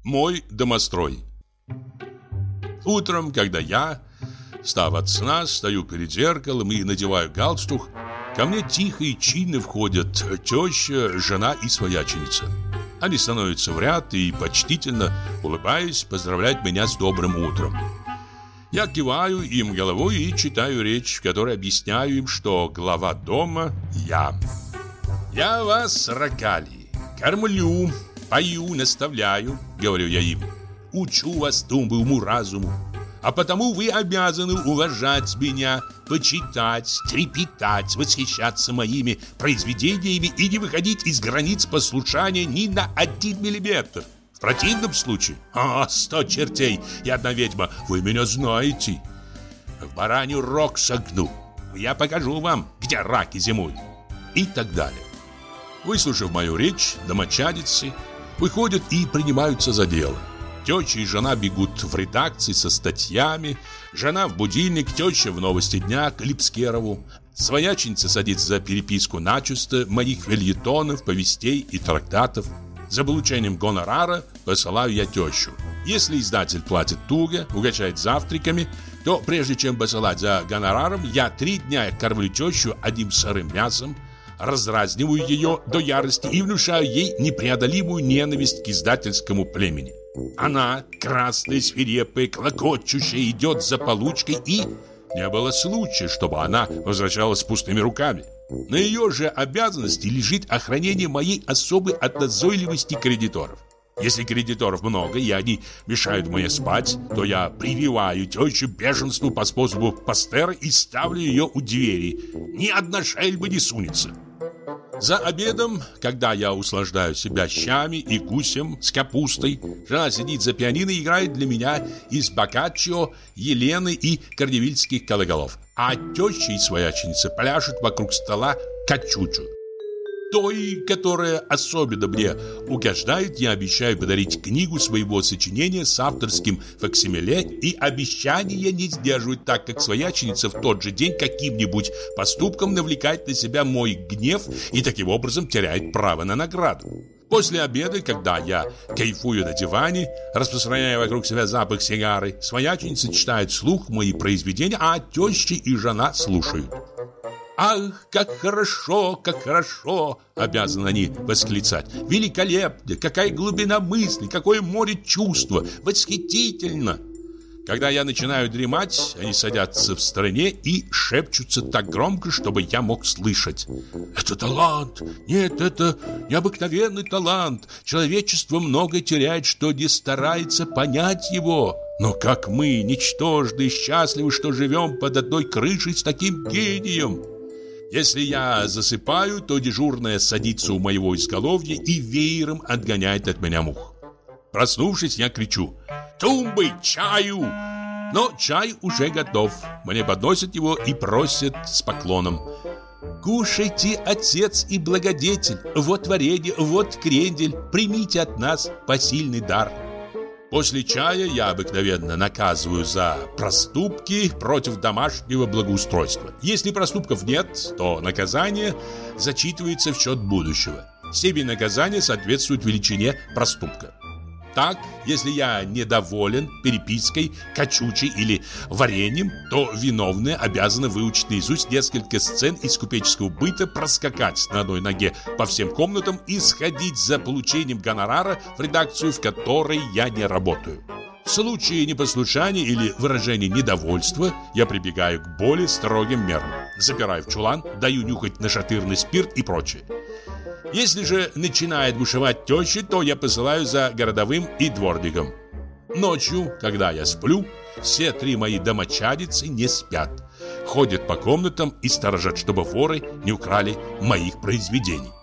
Мой домострой. Утром, когда я, встав от сна, стою перед зеркалом и надеваю галстук, ко мне тихо и чинно входят теща, жена и свояченица. Они становятся в ряд и, почтительно улыбаясь, поздравляют меня с добрым утром. Я киваю им головой и читаю речь, в которой объясняю им, что глава дома я. «Я вас, ракали, кормлю, пою, наставляю», — говорю я им. «Учу вас уму-разуму, а потому вы обязаны уважать меня, почитать, трепетать, восхищаться моими произведениями и не выходить из границ послушания ни на 1 миллиметр. В противном случае, 100 чертей и 1 ведьма, вы меня знаете. В баранью рог согну, я покажу вам, где раки зимуют». И так далее. Выслушав мою речь, домочадицы выходят и принимаются за дело. Теща и жена бегут в редакции со статьями, жена в будильник, теща в новости дня к Липскерову. Свояченица садится за переписку начисто моих фельетонов, повестей и трактатов. За получением гонорара посылаю я тещу. Если издатель платит туго, угощает завтраками, то прежде чем посылать за гонораром, я 3 дня кормлю тещу одним сырым мясом, раздразниваю ее до ярости и внушаю ей непреодолимую ненависть к издательскому племени. Она, красная, свирепая, клокочущая, идет за получкой, и не было случая, чтобы она возвращалась с пустыми руками. На ее же обязанности лежит охранение моей особой от назойливости кредиторов. Если кредиторов много, и они мешают мне спать, то я прививаю тещу бешенству по способу Пастера и ставлю ее у двери. Ни одна шельба не сунется. За обедом, когда я услаждаю себя щами и гусем с капустой, жена сидит за пианино и играет для меня из Боккаччо, Елены и кардивильских колоколов, а теща и свояченица пляшут вокруг стола качучу. Той, которая особенно мне угождает, я обещаю подарить книгу своего сочинения с авторским факсимиле и обещание не сдерживать, так как свояченица в тот же день каким-нибудь поступком навлекает на себя мой гнев и таким образом теряет право на награду. После обеда, когда я кайфую на диване, распространяя вокруг себя запах сигары, свояченица читает вслух мои произведения, а теща и жена слушают. «Ах, как хорошо, как хорошо!» — обязаны они восклицать. «Великолепно! Какая глубина мысли! Какое море чувства! Восхитительно!» Когда я начинаю дремать, они садятся в стороне и шепчутся так громко, чтобы я мог слышать. «Это талант! Нет, это необыкновенный талант! Человечество многое теряет, что не старается понять его. Но как мы, ничтожны и счастливы, что живем под одной крышей с таким гением!» Если я засыпаю, то дежурная садится у моего изголовья и веером отгоняет от меня мух. Проснувшись, я кричу: «Тумбы, чаю!» Но чай уже готов. Мне подносят его и просят с поклоном: «Кушайте, отец и благодетель, вот варенье, вот крендель, примите от нас посильный дар». После чая я обыкновенно наказываю за проступки против домашнего благоустройства. Если проступков нет, то наказание зачитывается в счет будущего. Степень наказания соответствует величине проступка. Так, если я недоволен перепиской, качучей или вареньем, то виновные обязаны выучить наизусть несколько сцен из купеческого быта, проскакать на одной ноге по всем комнатам и сходить за получением гонорара в редакцию, в которой я не работаю. В случае непослушания или выражения недовольства я прибегаю к более строгим мерам. Запираю в чулан, даю нюхать нашатырный спирт и прочее. Если же начинает бушевать теща, то я посылаю за городовым и дворником. Ночью, когда я сплю, все 3 мои домочадицы не спят. Ходят по комнатам и сторожат, чтобы воры не украли моих произведений.